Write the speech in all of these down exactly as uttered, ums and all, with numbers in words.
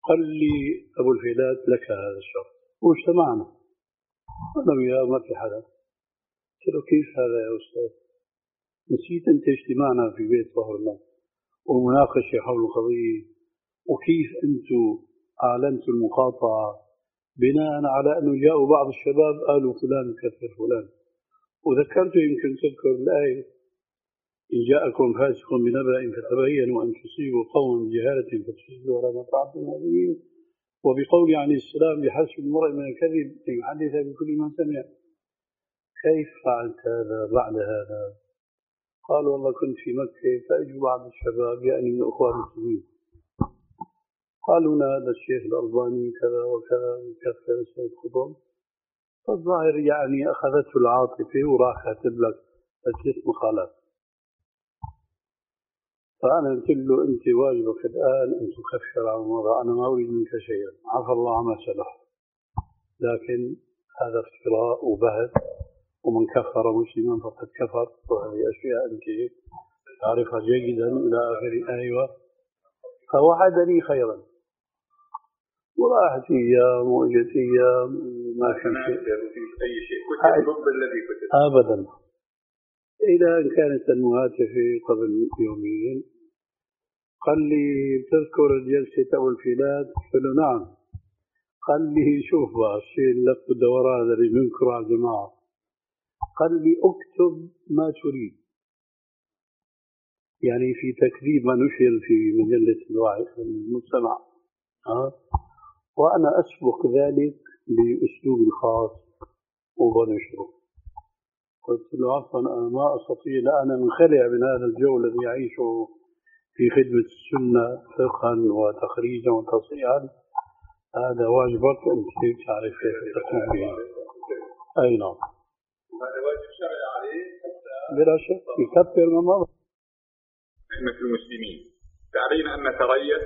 قال لي أبو الفيلات لك هذا الشرط، واجتمعنا أنا وياه ما في حدا. قلت له كيف هذا يا أستاذ؟ نسيت أنت اجتماعنا في بيت ظهر الله ومناقشة حول القضية، وكيف أنتم أعلنتوا المقاطعة بناء على أنه جاءوا بعض الشباب قالوا فلان كفر فلان، وذكرته يمكن تذكر الآية إن جاءكم فاسق بنبأ فتبينوا أن تصيبوا قوما بجهالة فتصيبوا على ما فعلتم نادمين، وبقول عليه السلام بحسب المرء من الكذب أن يحدث بكل ما سمع. كيف فعلت هذا بعد هذا؟ قال والله كنت في مكة فأجوا بعض الشباب يعني من أخوان المسلمين قالوا لنا هذا الشيخ الألباني كذا وكذا وكفر السيد قطب، فالظاهر يعني أخذته العاطفة وراح كاتب لك ثلاث مقالات. فأنا قلت له أنت واجبك الآن أن تكفر عن الموضوع، أنا ما أريد منك شيئا، عفى الله عما سلف، لكن هذا افتراء وبهت، ومن كفر مسلما فقد كفر، وهذه أشياء أنت تعرفها جيدا إلى آخر. أيوة. فوعدني خيرا وراحت أيام وإجت أيام ما في شيء أي شيء كنت ضد الذي كنت أبدا، إلى أن كانت المهاتفة قبل يومين قال لي تذكر الجلسة أبو الفيلات؟ قلت له نعم. قال لي شوف بقى الشيء اللف الدوران هذا اللي ننكره على الجماعة، قال لي اكتب ما تريد، يعني في تكذيب ما نشر في مجلة الوعي المجتمع، أه؟ وأنا أسبق ذلك بأسلوبي الخاص وبنشره. قلت له عفوا أنا ما أستطيع، لا أنا منخلع من هذا الجو الذي يعيشه في خدمة السنة فقها وتخريجا وتصحيحا، هذا واجبك أن تعرف كيف تقوم به. أي نعم، هذا واجب شرعي عليه بلا شك يكفر من مضى. مثل المسلمين علينا أن نتريث،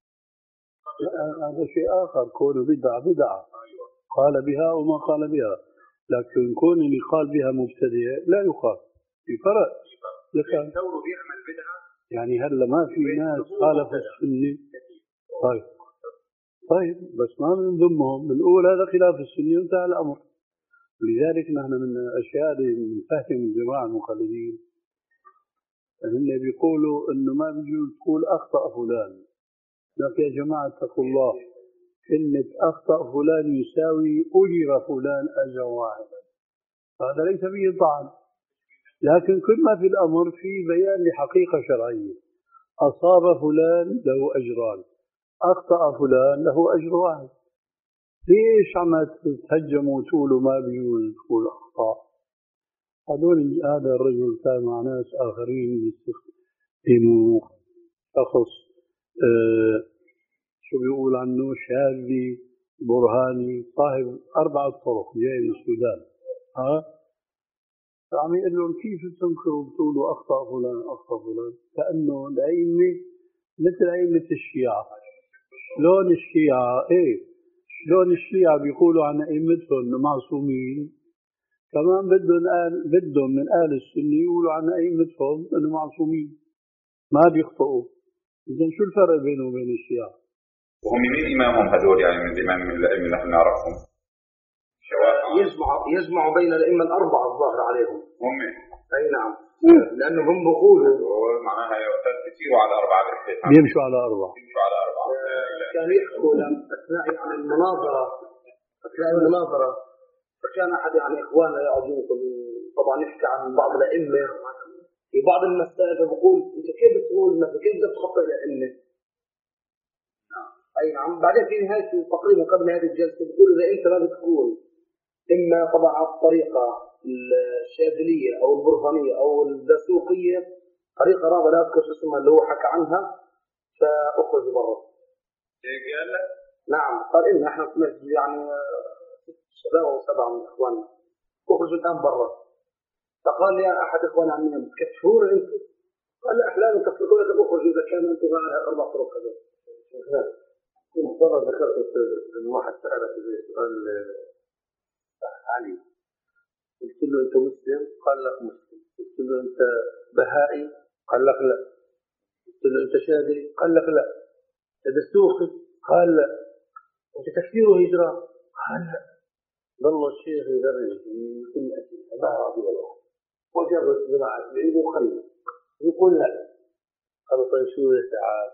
هذا شيء آخر، كون بدعة بدعة قال بها وما قال بها، لكن كون اللي قال بها مبتدئ لا يقال، في فرق. لكن يعني هلا ما في ناس خالفوا السنة، طيب طيب بس ما بنذمهم، بنقول هذا خلاف السنة وانتهى الأمر. لذلك نحن من الأشياء اللي بنفهم الجماعة المقلدين هم بيقولوا إنه ما بيجوز تقول أخطأ فلان، لكن يا جماعة اتقوا الله، كلمة أخطأ فلان يساوي أجر فلان أجر واحدا، هذا ليس به طعن، لكن كل ما في الأمر في بيان لحقيقة شرعية. أصاب فلان له أجران، أخطأ فلان له أجر واحد. ليش عم تهجموا وتقولوا ما بيجوز تقول أخطاء؟ هذول هذا الرجل كان مع ناس آخرين يستخدموا شخص آه شو بيقول عنه شاذلي برهاني صاحب أربعة طرق جاي من السودان، ها فعم يقول لهم كيف تنكروا بتقولوا أخطأ فلان أخطأ فلان، كأنه الأئمة مثل أئمة الشيعة. شلون الشيعة إيه شلون الشيعة بيقولوا عن أئمتهم معصومين، كمان بدهم آل بدهم من آل السنة يقولوا عن أئمتهم إنه معصومين ما بيخطئوا. إذا شو الفرق بينه وبين الشيعة؟ وهم مين إمامهم هذول يعني من الإمام من الأئمة اللي احنا نعرفهم؟ يجمع يجمع بين الأئمة الأربعة الظاهر عليهم هم. أي نعم، لأنهم هم بيقولوا معناها يسيروا على أربعة، بيمشوا على أربعة بيمشوا على أربعة. كان يحكوا أثناء يعني المناظرة أثناء المناظرة فكان أحد يعني إخواننا يقعد ينقل طبعا يحكي عن بعض الأئمة في بعض المسائل، بقول أنت كيف بتقول مثلا كيف بدك تخطئ الأئمة؟ أي نعم. بعدين في نهاية تقريبا قبل هذه الجلسة بقول إذا أنت ما بتقول إما طبعا على الطريقة الشاذلية أو البرهانية أو الدسوقية طريقة رابعة لا أذكر اسمها اللي هو حكى عنها فأخرج برا. قال لك؟ نعم قال إن إحنا يعني شباب وسبعة من إخواننا أخرجوا الآن برا. فقال لي أحد إخواننا عمين تكفرون أنت؟ قال لا أحلام تكفرون لكن أخرجوا إذا كان أنتم على أربع طرق هذول. في مرة ذكرت أن واحد سألك سؤال علي، قلت له أنت مسلم؟ قال لك مسلم. قلت له أنت بهائي؟ قال لك لا. قلت له أنت شاذلي؟ قال لك لا. هذا سوقي؟ قال لا. أنت تكفير وهجرة؟ قال لا. ظل الشيخ يدرس في كل أسئلة ما راضي ولا واحد وجرب زراعة بعيد وقريب يقول لا. قال طيب شو يا سعاد؟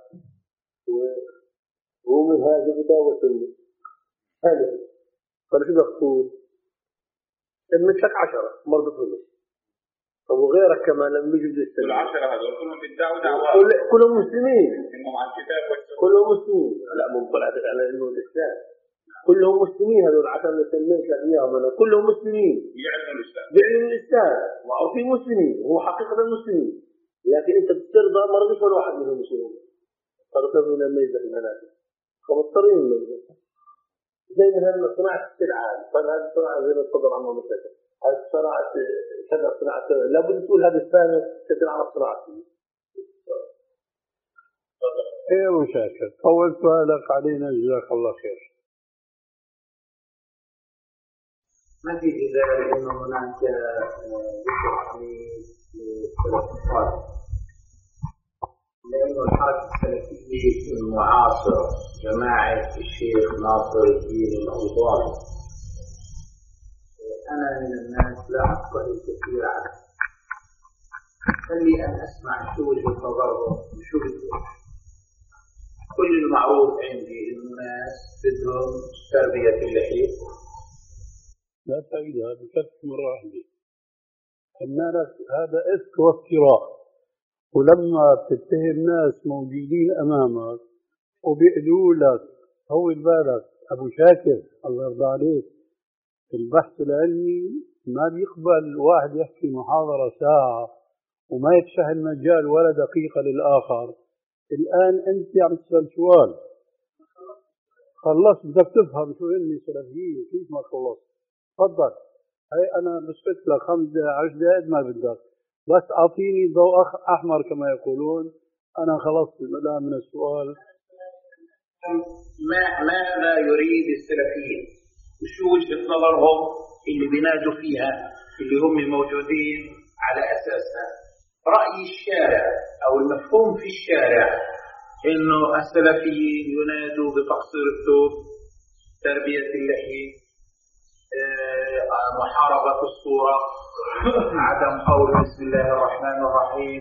وهو من هذا بدأ وسلم هذا. قال شو بدك تقول؟ سميت لك عشرة مرة تقول طب وغيرك كمان لما يجي يستلم العشرة هذول كلهم بيدعوا دعوات كل كلهم مسلمين انهم على الكتاب والسنة كلهم مسلمين لا مو طلعت على انه الاسلام كلهم مسلمين هذول عشان سميت لك اياهم انا كلهم مسلمين يعلنوا الاسلام بيعلنوا الاسلام معروفين مسلمين هو حقيقة مسلمين لكن انت بترضى ما رضيش ولا واحد منهم مسلمين قالوا كيف من الميزة في المنازل فمضطرين الميزة زي مثلا صناعة السلعة فهذه صناعة زي ما تفضل عنه مثلا هذه صناعة كذا صناعة لابد تقول هذا الثاني تدل على صناعة ايه مشاكل طول سؤالك علينا جزاك الله خير. ما في جدال انه هناك ذكر حميد للسلف الصالح لانه الحركة السلفية المعاصرة جماعة الشيخ ناصر الدين الألباني أنا من الناس لا أفقه الكثير عنه خلي أن أسمع شو وجه نظرهم وشو بدهم. كل المعروف عندي إن الناس بدهم تربية اللحية لا تعيدها بكثرة مرة واحدة. الناس هذا إفك وافتراء ولما بتتهم ناس موجودين أمامك وبيقولوا لك طول بالك أبو شاكر الله يرضى عليك البحث العلمي ما بيقبل واحد يحكي محاضرة ساعة وما يفتح المجال ولا دقيقة للآخر. الآن أنت عم تسأل سؤال خلصت بدك تفهم شو إني سلفيين كيف ما خلصت تفضل هاي أنا بسكت لك خمس عشر دقائق ما بدك بس أعطيني ضوء أحمر كما يقولون أنا خلصت الآن من السؤال. ما ماذا يريد السلفيين وشو وجهة نظرهم اللي بينادوا فيها اللي هم موجودين على أساسها. رأي الشارع أو المفهوم في الشارع إنه السلفيين ينادوا بتقصير الثوب تربية اللحية محاربة الصورة عدم قول بسم الله الرحمن الرحيم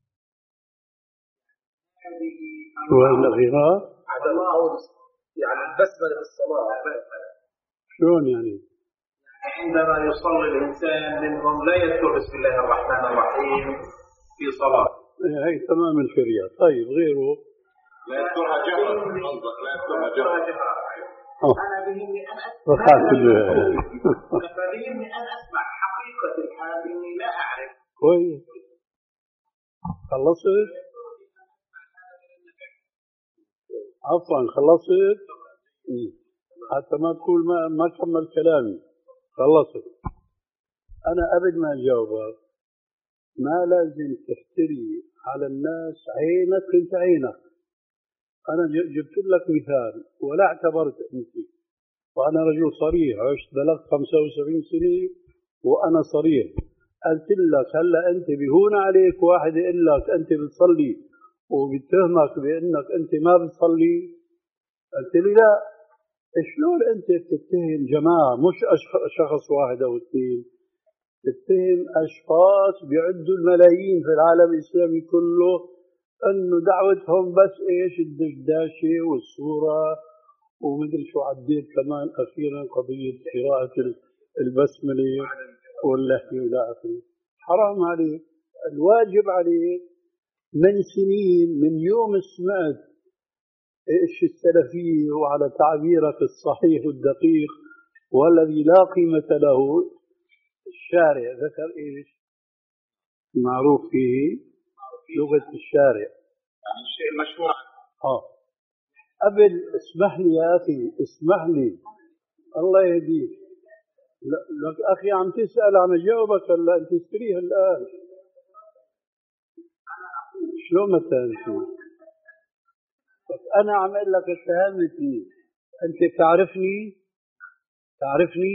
شو الأخيرة؟ عدم قول يعني البسملة بالصلاة شلون يعني؟ عندما يصلي الإنسان منهم لا يذكر بسم الله الرحمن الرحيم في صلاة هي تمام الشريعة. طيب غيره لا يذكرها جهرا قصدك لا يذكرها جهرا أنا بهمني أن أسمع بهمني أن أسمع حقيقة الحال إني لا أعرف كويس خلصت عفوا خلصت حتى ما تقول ما ما كمل كلامي خلصت. أنا قبل ما أجاوبك ما لازم تفتري على الناس عينك انت عينك. أنا جبت لك مثال ولا اعتبرت أنت وأنا رجل صريح عشت بلغت خمسة وسبعين سنة وأنا صريح قلت لك هلا أنت بيهون عليك واحد يقول لك أنت بتصلي وبيتهمك بأنك أنت ما بتصلي قلت لي لا شلون أنت بتتهم جماعة مش شخص واحد أو اثنين تتهم أشخاص بيعدوا الملايين في العالم الإسلامي كله أنه دعوتهم بس إيش الدشداشة والصورة ومدري شو عديت كمان أخيرا قضية قراءة البسملة واللحية ولا آخره. حرام عليك الواجب عليك من سنين من يوم سمعت إيش السلفية وعلى تعبيرك الصحيح والدقيق والذي لا قيمة له الشارع ذكر إيش معروف فيه لغة الشارع يعني الشيء المشروع. آه قبل اسمح لي يا أخي اسمح لي الله يهديك لك أخي عم تسأل عم أجاوبك هلا أنت تستريح الآن شلون ما تهمتني أنا عم أقول لك اتهمتني أنت تعرفني تعرفني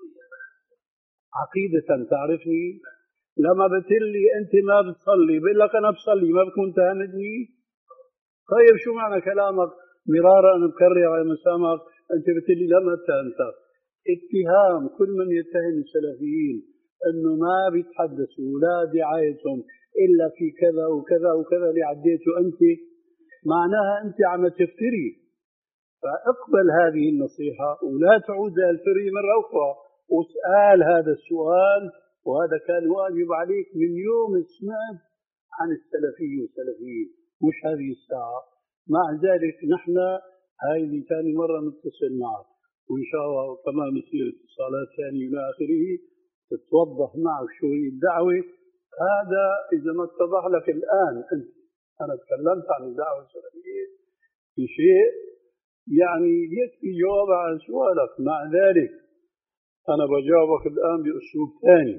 عقيدة تعرفني لما بتقول لي أنت ما بتصلي بقول لك أنا بصلي ما بتكون تهمتني. طيب شو معنى كلامك مرارا أنا بكرر على مسامعك، أنت بتقولي لم أنت اتهام كل من يتهم السلفيين أنه ما بيتحدثوا ولا دعايتهم إلا في كذا وكذا وكذا اللي عديته أنت، معناها أنت عم تفتري. فاقبل هذه النصيحة ولا تعود الفري مرة أخرى، واسأل هذا السؤال، وهذا كان واجب عليك من يوم سمعت عن السلفي والسلفيين، مش هذه الساعة. مع ذلك نحن هذه ثاني مرة نتصل معك، وإن شاء الله كمان نصير اتصالات ثانية إلى آخره تتوضح معك شو هي الدعوة. هذا إذا ما اتضح لك الآن أنت، أنا تكلمت عن الدعوة السلفية في شيء يعني يكفي جواب عن سؤالك. مع ذلك أنا بجاوبك الآن بأسلوب ثاني.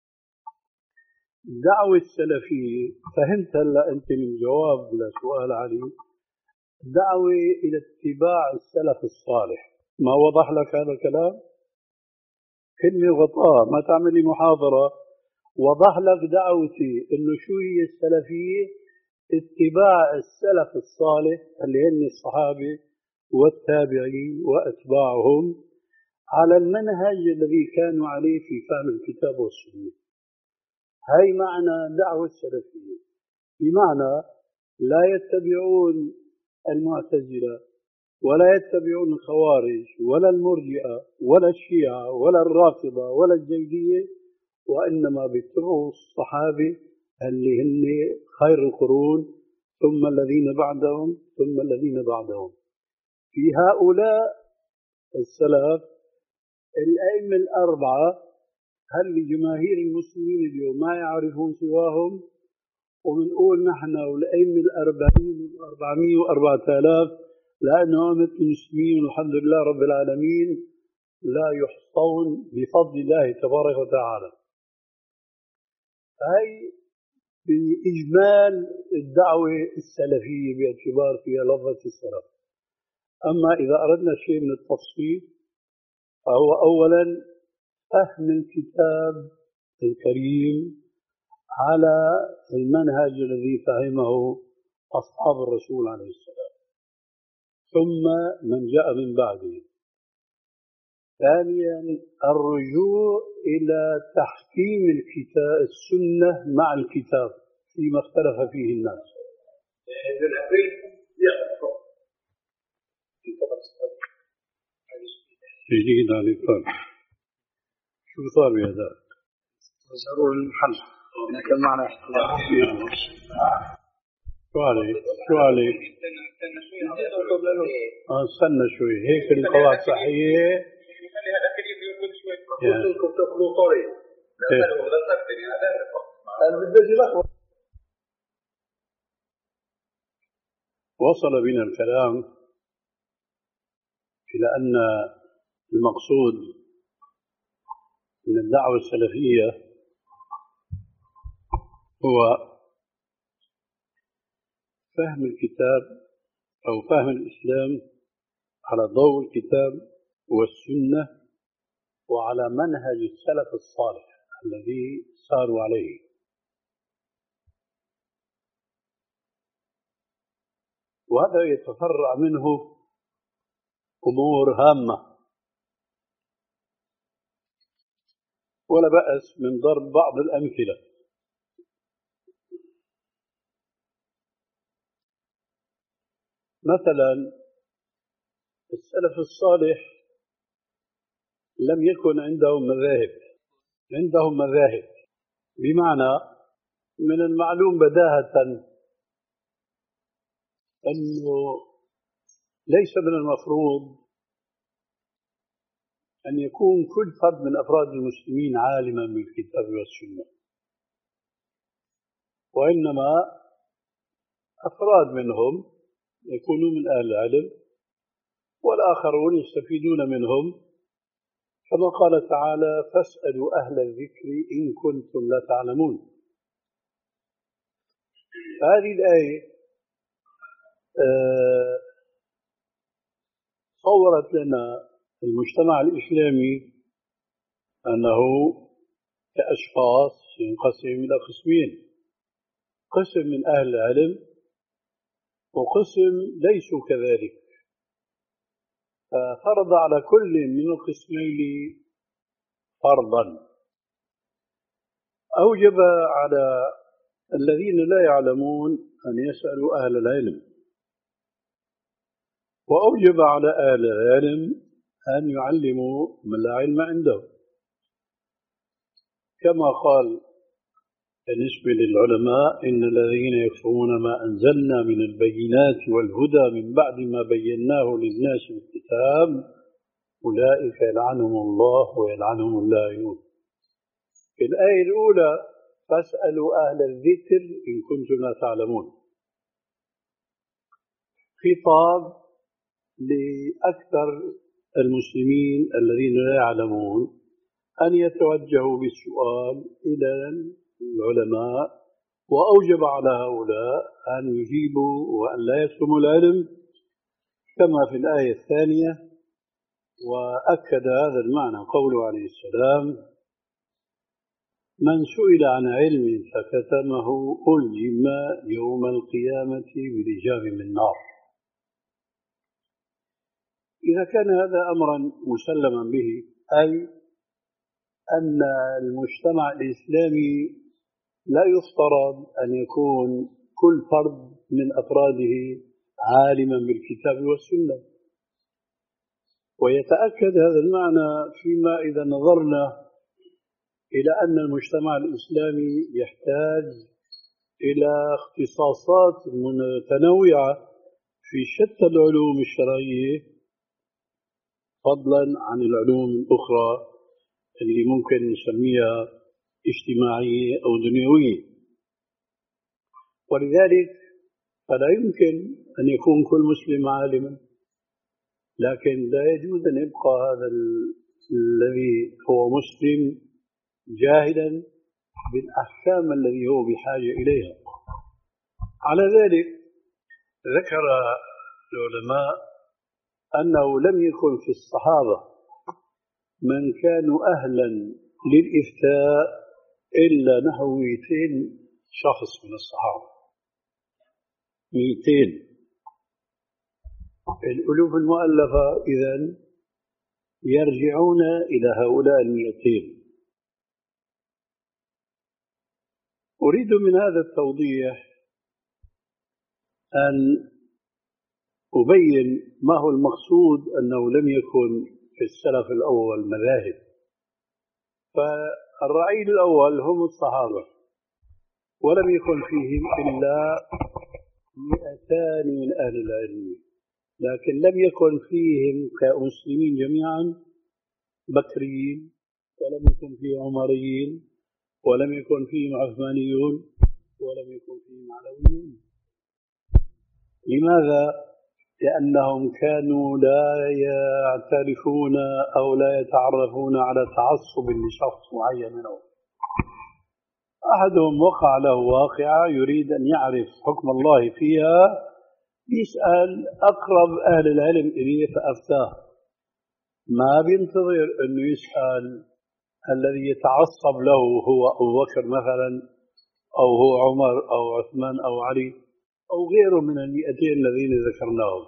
الدعوة السلفية فهمت هلا أنت من جواب لسؤال علي، دعوة إلى اتباع السلف الصالح. ما وضح لك هذا الكلام؟ كلمة غطاء، ما تعملي محاضرة. وضح لك دعوتي إنه شو هي السلفية؟ اتباع السلف الصالح اللي هن الصحابة والتابعين وأتباعهم على المنهج الذي كانوا عليه في فهم الكتاب والسنة. هاي معنى دعوة السلفية، بمعنى لا يتبعون المعتزلة ولا يتبعون الخوارج ولا المرجئة ولا الشيعة ولا الرافضة ولا الزيدية، وإنما بيتبعوا الصحابة اللي هن خير القرون ثم الذين بعدهم ثم الذين بعدهم. في هؤلاء السلف الأئمة الأربعة هل لجماهير المسلمين اليوم ما يعرفون سواهم؟ وبنقول نحن والأئمة الأربعين والأربعمية وأربعة آلاف لأنه أئمة المسلمين والحمد لله رب العالمين لا يحصون بفضل الله تبارك وتعالى. هاي بإجمال الدعوة السلفية باعتبار فيها لفظة السلف. أما إذا أردنا شيء من التفصيل فهو أولا فهم الكتاب الكريم على المنهج الذي فهمه أصحاب الرسول عليه السلام ثم من جاء من بعده. ثانيا الرجوع إلى تحكيم الكتاب السنة مع الكتاب فيما اختلف فيه الناس. جديد على الفرق شو صار بهذا؟ وزاروا المحل لكن معنا احتضار. شو عليك؟ شو عليك؟ اه استنى شوي هيك القواعد صحيحة. كنتم تاكلوا طري. وصل بنا الكلام إلى أن المقصود من الدعوة السلفية هو فهم الكتاب أو فهم الإسلام على ضوء الكتاب والسنة وعلى منهج السلف الصالح الذي ساروا عليه. وهذا يتفرع منه أمور هامة ولا بأس من ضرب بعض الأمثلة. مثلا السلف الصالح لم يكن عندهم مذاهب، عندهم مذاهب بمعنى من المعلوم بداهة أنه ليس من المفروض أن يكون كل فرد من أفراد المسلمين عالما بالكتاب والسنة، وإنما أفراد منهم يكونون من أهل العلم والآخرون يستفيدون منهم، كما قال تعالى فاسألوا أهل الذكر إن كنتم لا تعلمون. هذه الآية صورت لنا المجتمع الإسلامي أنه كأشخاص ينقسم إلى قسمين، قسم من أهل العلم وقسم ليسوا كذلك ففرض على كل من القسمين فرضا. أوجب على الذين لا يعلمون أن يسألوا أهل العلم، وأوجب على أهل العلم أن يعلموا من لا علم عنده، كما قال بالنسبة للعلماء: إن الذين يكفرون ما أنزلنا من البينات والهدى من بعد ما بيناه للناس في الكتاب أولئك يلعنهم الله ويلعنهم اللاعنون. في الآية الأولى: فاسألوا أهل الذكر إن كنتم لا تعلمون، خطاب لأكثر المسلمين الذين لا يعلمون أن يتوجهوا بالسؤال إلى العلماء، وأوجب على هؤلاء أن يجيبوا وأن لا يكتموا العلم، كما في الآية الثانية. وأكد هذا المعنى قوله عليه السلام: من سئل عن علم فكتمه ألجم يوم القيامة بلجام من نار. إذا كان هذا أمرا مسلما به، أي أن المجتمع الإسلامي لا يفترض أن يكون كل فرد من أفراده عالما بالكتاب والسنة، ويتأكد هذا المعنى فيما إذا نظرنا إلى أن المجتمع الإسلامي يحتاج إلى اختصاصات متنوعة في شتى العلوم الشرعية، فضلا عن العلوم الأخرى اللي ممكن نسميها اجتماعية أو دنيوية. ولذلك فلا يمكن أن يكون كل مسلم عالما، لكن لا يجوز أن يبقى هذا الذي هو مسلم جاهلا بالأحكام الذي هو بحاجة إليها. على ذلك ذكر العلماء أنه لم يكن في الصحابة من كانوا أهلا للإفتاء إلا نحو مئتين شخص من الصحابة. مئتين. الألوف المؤلفة إذن يرجعون إلى هؤلاء المئتين. أريد من هذا التوضيح أن أبين ما هو المقصود أنه لم يكن في السلف الأول مذاهب. فالرعيل الأول هم الصحابة، ولم يكن فيهم إلا مئتان من أهل العلم، لكن لم يكن فيهم كمسلمين جميعا بكريين، ولم يكن فيهم عمريين، ولم يكن فيهم عثمانيون، ولم يكن فيهم علويون. لماذا؟ لأنهم كانوا لا يعترفون أو لا يتعرفون على تعصب لشخص معين منهم. أحدهم وقع له واقعة يريد أن يعرف حكم الله فيها، يسأل أقرب أهل العلم إليه فأفتاه، ما بينتظر أنه يسأل الذي يتعصب له هو أبو بكر مثلا، أو هو عمر أو عثمان أو علي أو غيره من المئتين الذين ذكرناهم.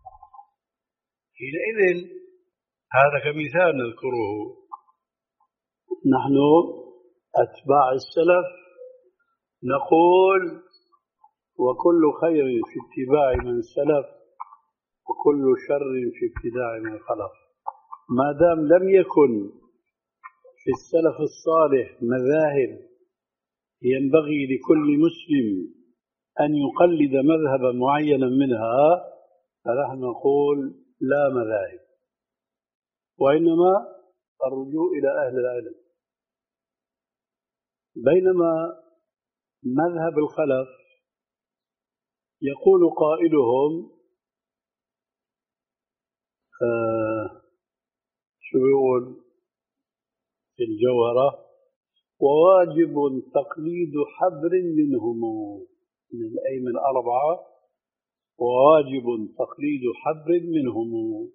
حينئذ هذا كمثال نذكره، نحن أتباع السلف نقول: وكل خير في اتباع من سلف، وكل شر في ابتداع من خلف. ما دام لم يكن في السلف الصالح مذاهب ينبغي لكل مسلم أن يقلد مذهبا معينا منها، فنحن نقول لا مذاهب، وإنما الرجوع إلى أهل العلم. بينما مذهب الخلف يقول قائلهم آه شو بيقول في الجوهرة: وواجب تقليد حبر منهم، من الأئمة الأربعة، وواجب تقليد حبر منهم.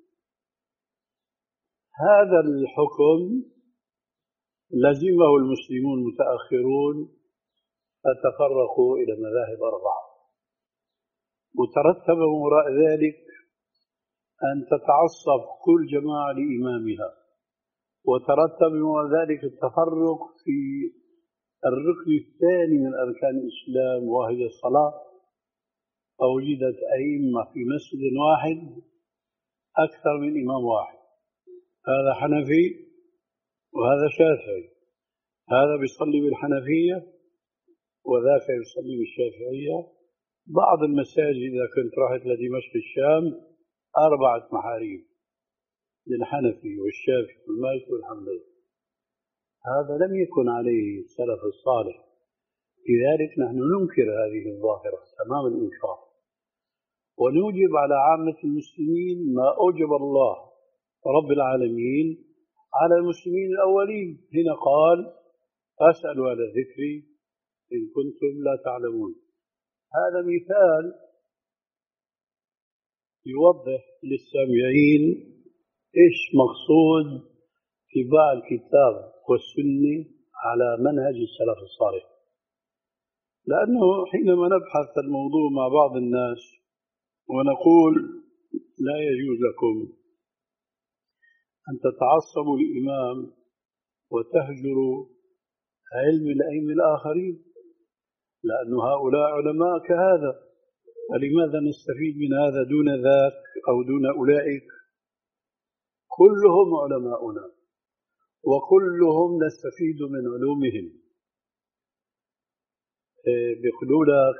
هذا الحكم لزمه المسلمون المتأخرون فتفرقوا إلى مذاهب أربعة، وترتب وراء ذلك أن تتعصب كل جماعة لإمامها، وترتب من ذلك التفرق في الركن الثاني من أركان الإسلام وهي الصلاة، فوجدت أئمة في مسجد واحد أكثر من إمام واحد، هذا حنفي وهذا شافعي، هذا بيصلي بالحنفية وذاك يصلي بالشافعية. بعض المساجد إذا كنت رحت لدمشق الشام أربعة محاريب للحنفي والشافعي والمالكي والحنبلي، هذا لم يكن عليه السلف الصالح، لذلك نحن ننكر هذه الظاهرة تمام الإنكار، ونوجب على عامة المسلمين ما أوجب الله رب العالمين على المسلمين الأولين. هنا قال فاسألوا على الذكر إن كنتم لا تعلمون. هذا مثال يوضح للسامعين إيش مقصود اتباع الكتاب والسنة على منهج السلف الصالح. لأنه حينما نبحث الموضوع مع بعض الناس ونقول لا يجوز لكم أن تتعصبوا للإمام وتهجروا علم الأئمة الآخرين، لأن هؤلاء علماء كهذا، فلماذا نستفيد من هذا دون ذاك أو دون أولئك؟ كلهم علماؤنا وكلهم نستفيد من علومهم. بيقولوا لك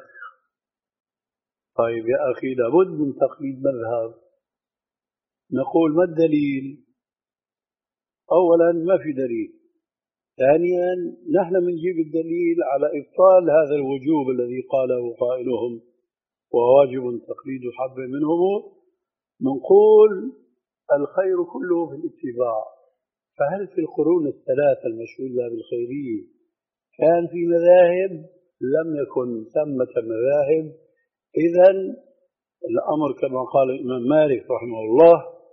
طيب يا أخي لابد من تقليد مذهب، نقول ما الدليل؟ أولا ما في دليل، ثانيا نحن بنجيب الدليل على إبطال هذا الوجوب الذي قاله قائلهم وواجب تقليد حب منهم، نقول الخير كله في الاتباع. فهل في القرون الثلاثة المشهودة بالخيرية كان في مذاهب؟ لم يكن ثمة مذاهب. إذن الأمر كما قال الإمام مالك رحمه الله: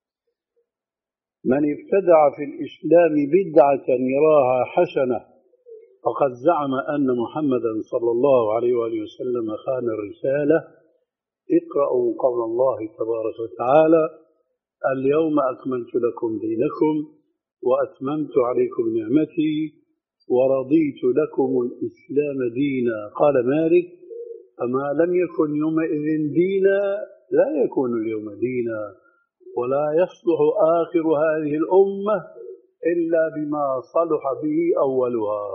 من ابتدع في الإسلام بدعة يراها حسنة فقد زعم أن محمدا صلى الله عليه وآله وسلم خان الرسالة. اقرأوا قول الله تبارك وتعالى: اليوم أكملت لكم دينكم وأتممت عليكم نعمتي ورضيت لكم الإسلام دينا. قال مالك: فما لم يكن يومئذ دينا لا يكون اليوم دينا، ولا يصلح آخر هذه الأمة إلا بما صلح به أولها.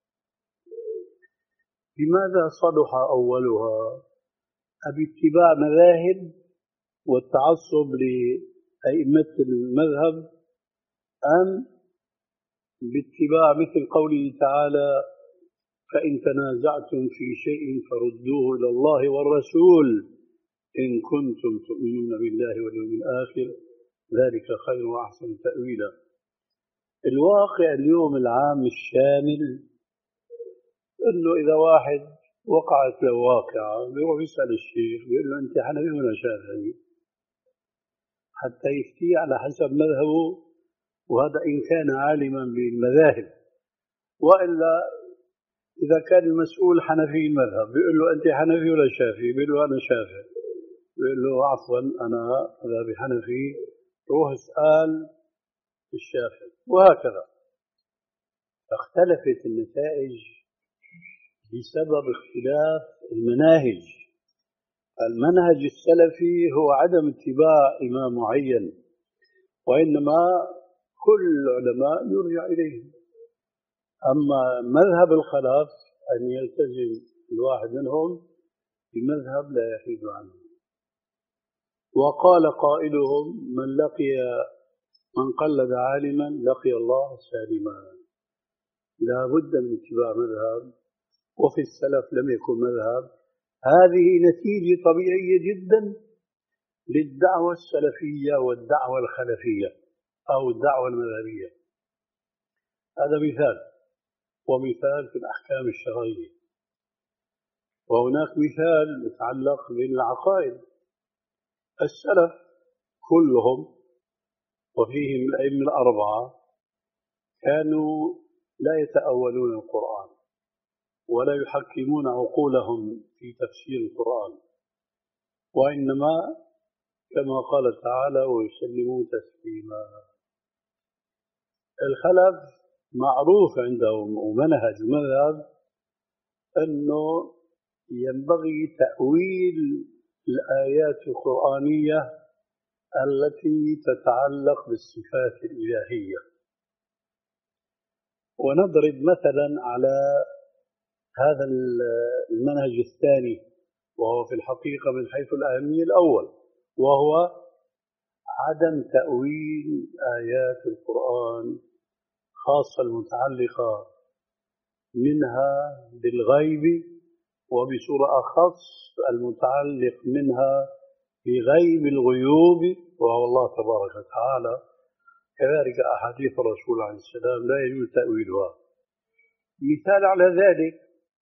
لماذا صلح أولها؟ باتباع مذاهب والتعصب لأئمة المذهب، أم باتباع مثل قوله تعالى: فإن تنازعتم في شيء فردوه إلى الله والرسول إن كنتم تؤمنون بالله واليوم الآخر ذلك خير وأحسن تأويلا. الواقع اليوم العام الشامل إنه إذا واحد وقعت له واقعة بيروح يسأل الشيخ بيقول له: أنت حنفي ولا شافعي؟ حتى يفتي على حسب مذهبه، وهذا إن كان عالما بالمذاهب. وإلا إذا كان المسؤول حنفي المذهب بيقول له: أنت حنفي ولا شافعي؟ بيقول له: أنا شافعي. بيقول له: عفوا أنا مذهبي حنفي، روح اسأل الشافعي. وهكذا اختلفت النتائج بسبب اختلاف المناهج. المنهج السلفي هو عدم اتباع إمام معين، وإنما كل العلماء يرجع إليهم. أما مذهب الخلف أن يلتزم الواحد منهم بمذهب لا يحيد عنه. وقال قائلهم: من لقي من قلد عالما لقي الله سالما. لا بد من اتباع مذهب، وفي السلف لم يكن مذهب. هذه نتيجة طبيعية جدا للدعوة السلفية والدعوة الخلفية أو الدعوة المذهبية. هذا مثال، ومثال في الأحكام الشرعية، وهناك مثال يتعلق بالعقائد. السلف كلهم وفيهم الأئمة الأربعة كانوا لا يتأولون القرآن ولا يحكمون عقولهم في تفسير القرآن، وإنما كما قال تعالى ويسلموا تسليما. الخلف معروف عندهم ومنهج المذهب أنه ينبغي تأويل الآيات القرآنية التي تتعلق بالصفات الإلهية. ونضرب مثلا على هذا المنهج الثاني، وهو في الحقيقة من حيث الأهمية الأول، وهو عدم تأويل آيات القرآن خاصة المتعلقة منها بالغيب، وبصورة أخص المتعلق منها بغيب الغيوب وهو الله تبارك وتعالى. كذلك أحاديث الرسول عليه السلام لا يجوز تأويلها. مثال على ذلك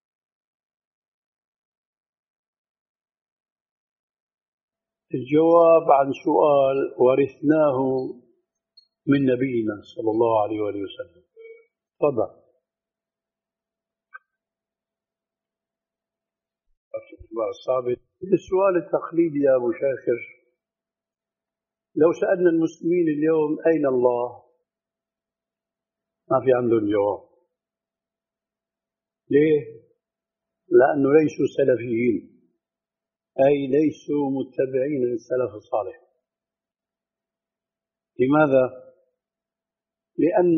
الجواب عن سؤال ورثناه من نبينا صلى الله عليه وآله وسلم. تفضل. السؤال التقليدي يا أبو شاكر، لو سألنا المسلمين اليوم أين الله؟ ما في عندهم جواب. ليه؟ لأنه ليسوا سلفيين، أي ليسوا متبعين للسلف الصالح. لماذا؟ لأن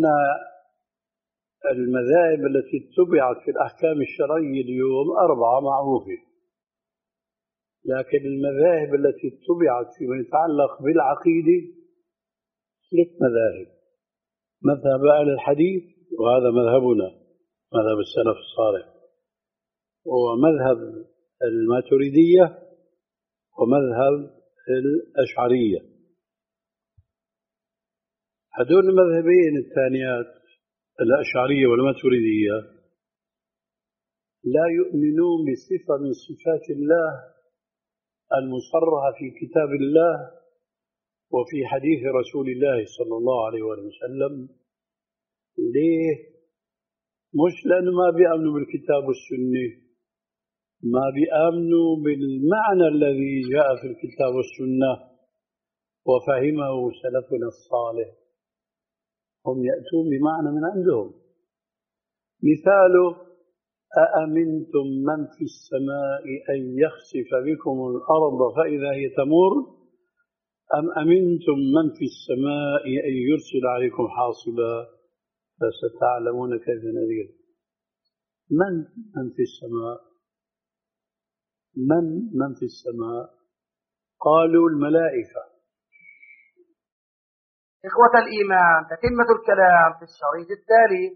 المذاهب التي اتبعت في الأحكام الشرعية اليوم أربعة معروفة، لكن المذاهب التي اتبعت فيما يتعلق بالعقيدة ثلاث مذاهب: مذهب أهل الحديث وهذا مذهبنا مذهب السلف الصالح، ومذهب الماتريدية، ومذهب الأشعرية. هذول المذهبين الثانيات الأشعرية والماتريدية لا يؤمنون بصفة من صفات الله المصرحة في كتاب الله وفي حديث رسول الله صلى الله عليه وسلم. ليه؟ مش لأنه ما بيأمنوا بالكتاب والسنة، ما بيأمنوا بالمعنى الذي جاء في الكتاب والسنة وفهمه سلفنا الصالح. هم يأتون بمعنى من عندهم. مثاله: أأمنتم من في السماء أن يخسف بكم الأرض فإذا هي تمور أم أمنتم من في السماء أن يرسل عليكم حاصبا فستعلمون كيف نذير. من من في السماء؟ من من في السماء؟ قالوا الملائكة. إخوة الإيمان، تتمة الكلام في الشريط التالي.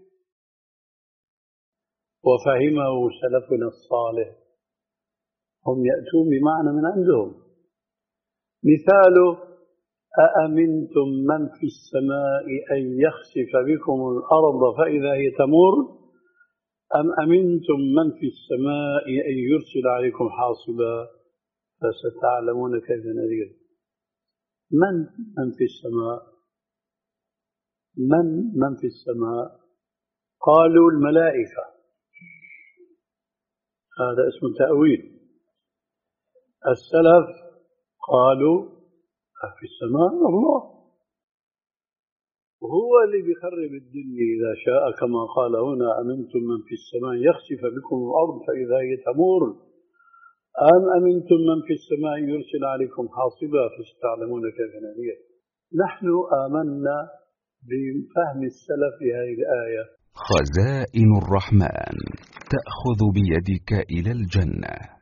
وفهمه سلفنا الصالح. هم يأتون بمعنى من عندهم. مثاله: أأمنتم من في السماء أن يخسف بكم الأرض فإذا هي تمور أم أمنتم من في السماء أن يرسل عليكم حاصبا فستعلمون كيف نذير. من من في السماء؟ من من في السماء؟ قالوا الملائكة. هذا اسم تأويل. السلف قالوا في السماء الله، وهو اللي بيخرب الدنيا إذا شاء، كما قال هنا: أمنتم من في السماء يخسف بكم الأرض فإذا هي تمور أم أمنتم من في السماء يرسل عليكم حاصبا فستعلمون كيف نذير. نحن آمنا بفهم السلف لهذه الآية. خزائن الرحمن تأخذ بيدك إلى الجنة.